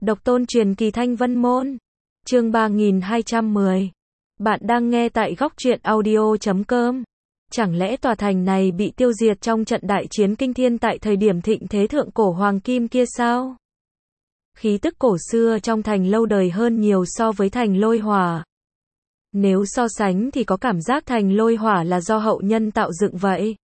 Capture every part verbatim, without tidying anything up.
Độc tôn truyền kỳ Thanh Vân Môn. Chương ba nghìn hai trăm mười. Bạn đang nghe tại góc truyện audio chấm com. Chẳng lẽ tòa thành này bị tiêu diệt trong trận đại chiến kinh thiên tại thời điểm thịnh thế thượng cổ hoàng kim kia sao? Khí tức cổ xưa trong thành lâu đời hơn nhiều so với thành Lôi Hỏa. Nếu so sánh thì có cảm giác thành Lôi Hỏa là do hậu nhân tạo dựng vậy.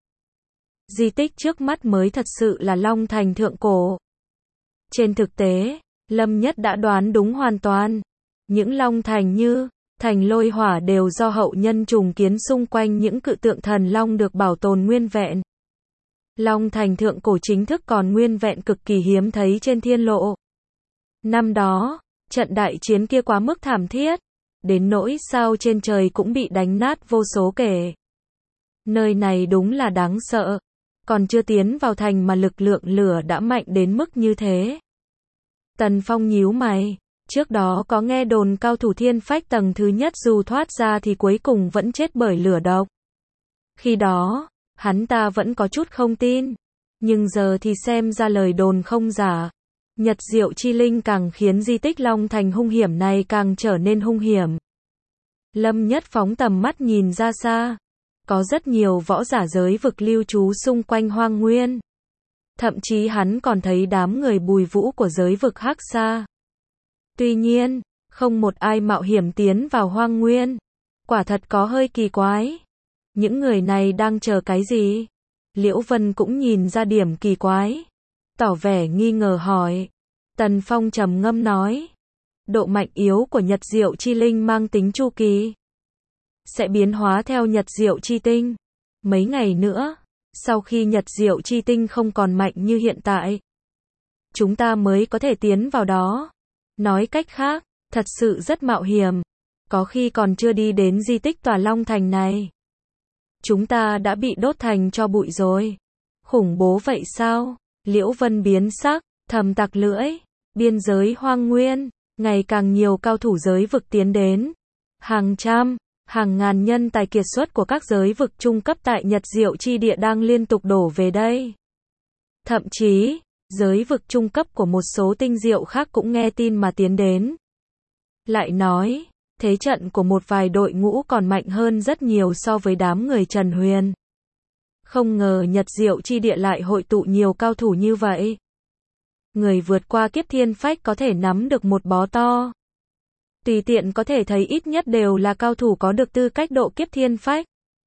Di tích trước mắt mới thật sự là Long Thành thượng cổ. Trên thực tế, Lâm Nhất đã đoán đúng hoàn toàn. Những Long Thành như thành Lôi Hỏa đều do hậu nhân trùng kiến xung quanh những cự tượng thần Long được bảo tồn nguyên vẹn. Long Thành thượng cổ chính thức còn nguyên vẹn cực kỳ hiếm thấy trên thiên lộ. Năm đó, trận đại chiến kia quá mức thảm thiết, đến nỗi sao trên trời cũng bị đánh nát vô số kể. Nơi này đúng là đáng sợ, còn chưa tiến vào thành mà lực lượng lửa đã mạnh đến mức như thế. Tần Phong nhíu mày, trước đó có nghe đồn cao thủ thiên phách tầng thứ nhất dù thoát ra thì cuối cùng vẫn chết bởi lửa độc. Khi đó, hắn ta vẫn có chút không tin, nhưng giờ thì xem ra lời đồn không giả. Nhật Diệu Chi Linh càng khiến di tích Long Thành hung hiểm này càng trở nên hung hiểm. Lâm Nhất phóng tầm mắt nhìn ra xa. Có rất nhiều võ giả giới vực lưu trú xung quanh hoang nguyên. Thậm chí hắn còn thấy đám người bùi vũ của giới vực Hắc Sa. Tuy nhiên, không một ai mạo hiểm tiến vào hoang nguyên. Quả thật có hơi kỳ quái. Những người này đang chờ cái gì? Liễu Vân cũng nhìn ra điểm kỳ quái, tỏ vẻ nghi ngờ hỏi. Tần Phong trầm ngâm nói, độ mạnh yếu của Nhật Diệu Chi Linh mang tính chu kỳ, sẽ biến hóa theo Nhật Diệu Chi Tinh. Mấy ngày nữa, sau khi Nhật Diệu Chi Tinh không còn mạnh như hiện tại, chúng ta mới có thể tiến vào đó. Nói cách khác, thật sự rất mạo hiểm. Có khi còn chưa đi đến di tích tòa Long Thành này, chúng ta đã bị đốt thành tro bụi rồi. Khủng bố vậy sao? Liễu Vân biến sắc, thầm tặc lưỡi. Biên giới hoang nguyên, ngày càng nhiều cao thủ giới vực tiến đến. Hàng trăm, hàng ngàn nhân tài kiệt xuất của các giới vực trung cấp tại Nhật Diệu Chi Địa đang liên tục đổ về đây. Thậm chí, giới vực trung cấp của một số tinh diệu khác cũng nghe tin mà tiến đến. Lại nói, thế trận của một vài đội ngũ còn mạnh hơn rất nhiều so với đám người Trần Huyền. Không ngờ Nhật Diệu Chi Địa lại hội tụ nhiều cao thủ như vậy. Người vượt qua kiếp thiên phách có thể nắm được một bó to. Tùy tiện có thể thấy ít nhất đều là cao thủ có được tư cách độ kiếp thiên phách.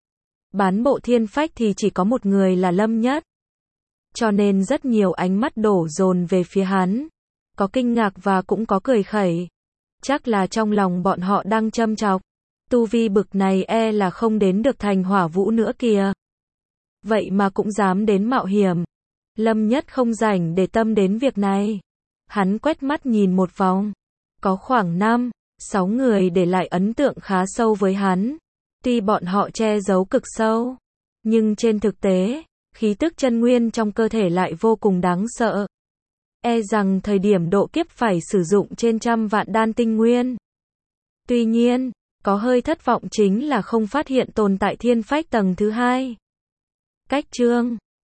Bán bộ thiên phách thì chỉ có một người là Lâm Nhất. Cho nên rất nhiều ánh mắt đổ dồn về phía hắn. Có kinh ngạc và cũng có cười khẩy. Chắc là trong lòng bọn họ đang châm chọc. Tu vi bực này e là không đến được thành Hỏa Vũ nữa kìa. Vậy mà cũng dám đến mạo hiểm. Lâm Nhất không rảnh để tâm đến việc này. Hắn quét mắt nhìn một vòng. Có khoảng năm, sáu người để lại ấn tượng khá sâu với hắn. Tuy bọn họ che giấu cực sâu, nhưng trên thực tế, khí tức chân nguyên trong cơ thể lại vô cùng đáng sợ. E rằng thời điểm độ kiếp phải sử dụng trên trăm vạn đan tinh nguyên. Tuy nhiên, có hơi thất vọng chính là không phát hiện tồn tại thiên phách tầng thứ hai. Cách chương